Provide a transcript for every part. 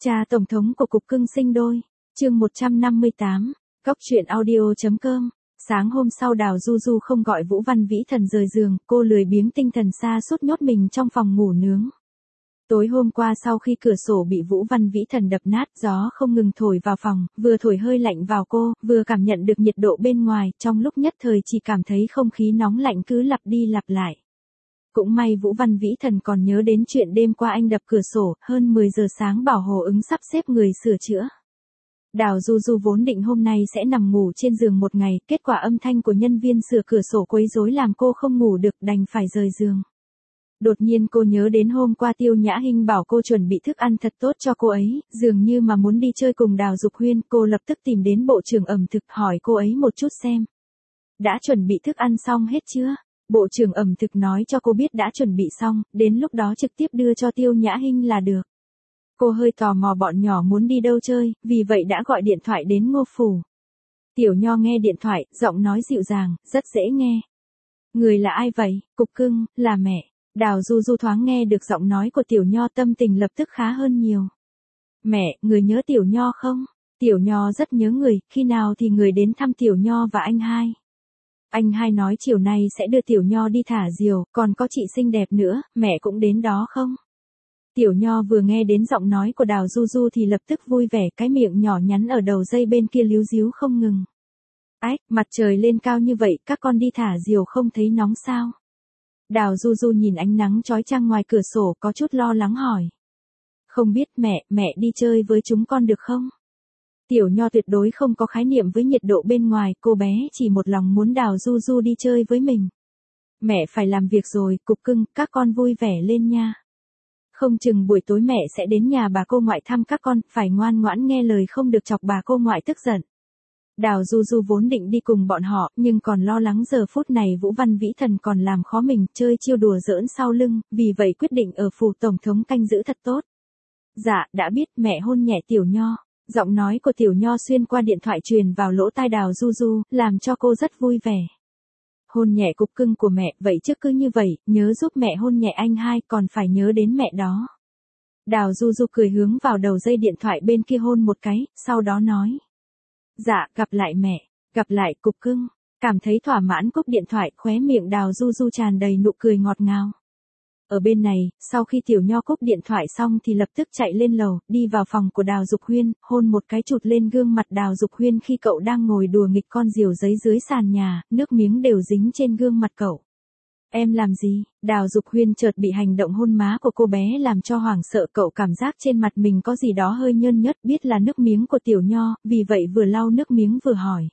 Cha Tổng thống của Cục Cưng sinh đôi, chương 158, Cóc truyện audio.com. Sáng hôm sau Đào Du Du không gọi Vũ Văn Vĩ Thần rời giường, cô lười biếng tinh thần sa sút nhốt mình trong phòng ngủ nướng. Tối hôm qua sau khi cửa sổ bị Vũ Văn Vĩ Thần đập nát, gió không ngừng thổi vào phòng, vừa thổi hơi lạnh vào cô, vừa cảm nhận được nhiệt độ bên ngoài, trong lúc nhất thời chỉ cảm thấy không khí nóng lạnh cứ lặp đi lặp lại. Cũng may Vũ Văn Vĩ Thần còn nhớ đến chuyện đêm qua anh đập cửa sổ, hơn 10 giờ sáng bảo Hồ Ứng sắp xếp người sửa chữa. Đào Du Du vốn định hôm nay sẽ nằm ngủ trên giường một ngày, kết quả âm thanh của nhân viên sửa cửa sổ quấy rối làm cô không ngủ được, đành phải rời giường. Đột nhiên cô nhớ đến hôm qua Tiêu Nhã Hinh bảo cô chuẩn bị thức ăn thật tốt cho cô ấy, dường như mà muốn đi chơi cùng Đào Dục Huyên, cô lập tức tìm đến bộ trưởng ẩm thực hỏi cô ấy một chút xem. Đã chuẩn bị thức ăn xong hết chưa? Bộ trưởng ẩm thực nói cho cô biết đã chuẩn bị xong, đến lúc đó trực tiếp đưa cho Tiêu Nhã Hinh là được. Cô hơi tò mò bọn nhỏ muốn đi đâu chơi, vì vậy đã gọi điện thoại đến Ngô Phủ. Tiểu Nho nghe điện thoại, giọng nói dịu dàng, rất dễ nghe. Người là ai vậy? Cục Cưng, là mẹ. Đào Du Du thoáng nghe được giọng nói của Tiểu Nho tâm tình lập tức khá hơn nhiều. Mẹ, người nhớ Tiểu Nho không? Tiểu Nho rất nhớ người, khi nào thì người đến thăm Tiểu Nho và anh hai? Anh hai nói chiều nay sẽ đưa Tiểu Nho đi thả diều, còn có chị xinh đẹp nữa, mẹ cũng đến đó không? Tiểu Nho vừa nghe đến giọng nói của Đào Du Du thì lập tức vui vẻ, cái miệng nhỏ nhắn ở đầu dây bên kia líu díu không ngừng. Ái, mặt trời lên cao như vậy, các con đi thả diều không thấy nóng sao? Đào Du Du nhìn ánh nắng chói chang ngoài cửa sổ có chút lo lắng hỏi. Không biết mẹ đi chơi với chúng con được không? Tiểu Nho tuyệt đối không có khái niệm với nhiệt độ bên ngoài, cô bé chỉ một lòng muốn Đào Du Du đi chơi với mình. Mẹ phải làm việc rồi, Cục Cưng, các con vui vẻ lên nha. Không chừng buổi tối mẹ sẽ đến nhà bà cô ngoại thăm các con, phải ngoan ngoãn nghe lời không được chọc bà cô ngoại tức giận. Đào Du Du vốn định đi cùng bọn họ, nhưng còn lo lắng giờ phút này Vũ Văn Vĩ Thần còn làm khó mình, chơi chiêu đùa giỡn sau lưng, vì vậy quyết định ở phủ tổng thống canh giữ thật tốt. Dạ, đã biết, mẹ hôn nhẹ Tiểu Nho. Giọng nói của Tiểu Nho xuyên qua điện thoại truyền vào lỗ tai Đào Du Du, làm cho cô rất vui vẻ. Hôn nhẹ Cục Cưng của mẹ, vậy chứ cứ như vậy, nhớ giúp mẹ hôn nhẹ anh hai, còn phải nhớ đến mẹ đó. Đào Du Du cười hướng vào đầu dây điện thoại bên kia hôn một cái, sau đó nói. Dạ, gặp lại mẹ, gặp lại Cục Cưng. Cảm thấy thỏa mãn cúp điện thoại, khóe miệng Đào Du Du tràn đầy nụ cười ngọt ngào. Ở bên này, sau khi Tiểu Nho cúp điện thoại xong thì lập tức chạy lên lầu, đi vào phòng của Đào Dục Huyên, hôn một cái chụt lên gương mặt Đào Dục Huyên khi cậu đang ngồi đùa nghịch con diều giấy dưới sàn nhà, nước miếng đều dính trên gương mặt cậu. Em làm gì? Đào Dục Huyên chợt bị hành động hôn má của cô bé làm cho hoảng sợ, cậu cảm giác trên mặt mình có gì đó hơi nhơn nhớt, biết là nước miếng của Tiểu Nho, vì vậy vừa lau nước miếng vừa hỏi.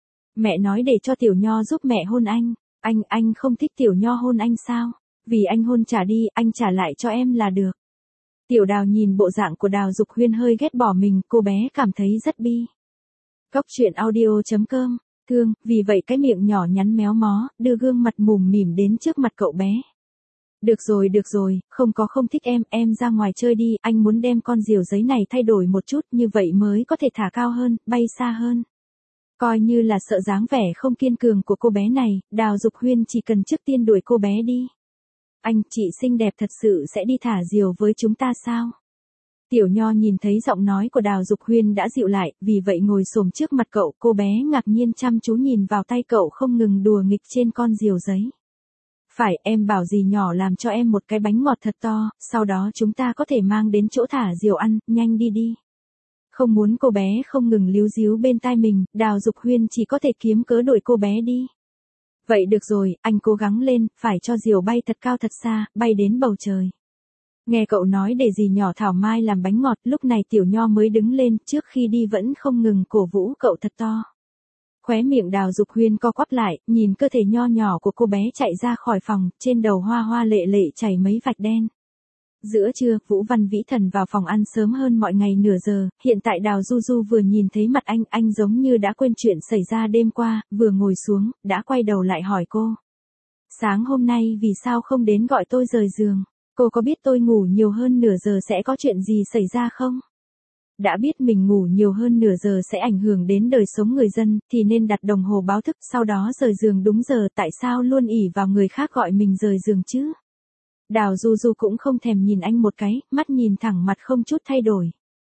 Mẹ nói để cho Tiểu Nho giúp mẹ hôn anh. Anh không thích Tiểu Nho hôn anh sao? Vì anh hôn trả đi, anh trả lại cho em là được. Tiểu Đào nhìn bộ dạng của Đào Dục Huyên hơi ghét bỏ mình, cô bé cảm thấy rất bi. Cóc truyện audio.com, thương, vì vậy cái miệng nhỏ nhắn méo mó, đưa gương mặt mùm mỉm đến trước mặt cậu bé. Được rồi, không thích em ra ngoài chơi đi, anh muốn đem con diều giấy này thay đổi một chút, như vậy mới có thể thả cao hơn, bay xa hơn. Coi như là sợ dáng vẻ không kiên cường của cô bé này, Đào Dục Huyên chỉ cần trước tiên đuổi cô bé đi. Anh, chị xinh đẹp thật sự sẽ đi thả diều với chúng ta sao? Tiểu Nho nhìn thấy giọng nói của Đào Dục Huyên đã dịu lại, vì vậy ngồi xổm trước mặt cậu, cô bé ngạc nhiên chăm chú nhìn vào tay cậu không ngừng đùa nghịch trên con diều giấy. Phải, em bảo dì nhỏ làm cho em một cái bánh ngọt thật to, sau đó chúng ta có thể mang đến chỗ thả diều ăn, nhanh đi. Không muốn cô bé không ngừng líu díu bên tai mình, Đào Dục Huyên chỉ có thể kiếm cớ đuổi cô bé đi. Vậy được rồi, anh cố gắng lên, phải cho diều bay thật cao thật xa, bay đến bầu trời. Nghe cậu nói để dì nhỏ Thảo Mai làm bánh ngọt, lúc này Tiểu Nho mới đứng lên, trước khi đi vẫn không ngừng cổ vũ cậu thật to. Khóe miệng Đào Dục Huyên co quắp lại, nhìn cơ thể nho nhỏ của cô bé chạy ra khỏi phòng, trên đầu hoa hoa lệ lệ chảy mấy vạch đen. Giữa trưa, Vũ Văn Vĩ Thần vào phòng ăn sớm hơn mọi ngày nửa giờ, hiện tại Đào Du Du vừa nhìn thấy mặt anh giống như đã quên chuyện xảy ra đêm qua, vừa ngồi xuống, đã quay đầu lại hỏi cô. Sáng hôm nay vì sao không đến gọi tôi rời giường? Cô có biết tôi ngủ nhiều hơn nửa giờ sẽ có chuyện gì xảy ra không? Đã biết mình ngủ nhiều hơn nửa giờ sẽ ảnh hưởng đến đời sống người dân, thì nên đặt đồng hồ báo thức, sau đó rời giường đúng giờ, tại sao luôn ỷ vào người khác gọi mình rời giường chứ? Đào Du Du cũng không thèm nhìn anh một cái, mắt nhìn thẳng mặt không chút thay đổi.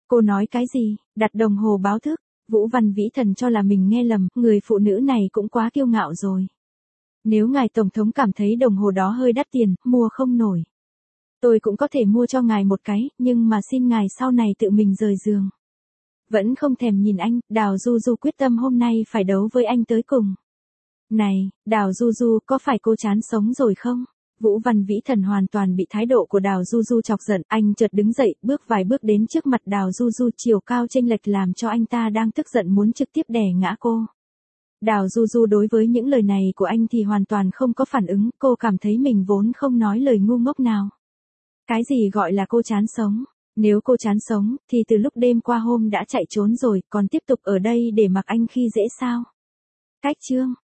Cô nói cái gì, đặt đồng hồ báo thức, Vũ Văn Vĩ Thần cho là mình nghe lầm, người phụ nữ này cũng quá kiêu ngạo rồi. Nếu ngài Tổng thống cảm thấy đồng hồ đó hơi đắt tiền, mua không nổi. Tôi cũng có thể mua cho ngài một cái, nhưng mà xin ngài sau này tự mình rời giường. Vẫn không thèm nhìn anh, Đào Du Du quyết tâm hôm nay phải đấu với anh tới cùng. Này, Đào Du Du, có phải cô chán sống rồi không? Vũ Văn Vĩ Thần hoàn toàn bị thái độ của Đào Du Du chọc giận, anh chợt đứng dậy, bước vài bước đến trước mặt Đào Du Du, chiều cao chênh lệch làm cho anh ta đang tức giận muốn trực tiếp đè ngã cô. Đào Du Du đối với những lời này của anh thì hoàn toàn không có phản ứng, cô cảm thấy mình vốn không nói lời ngu ngốc nào. Cái gì gọi là cô chán sống? Nếu cô chán sống, thì từ lúc đêm qua hôm đã chạy trốn rồi, còn tiếp tục ở đây để mặc anh khi dễ sao? Cách chương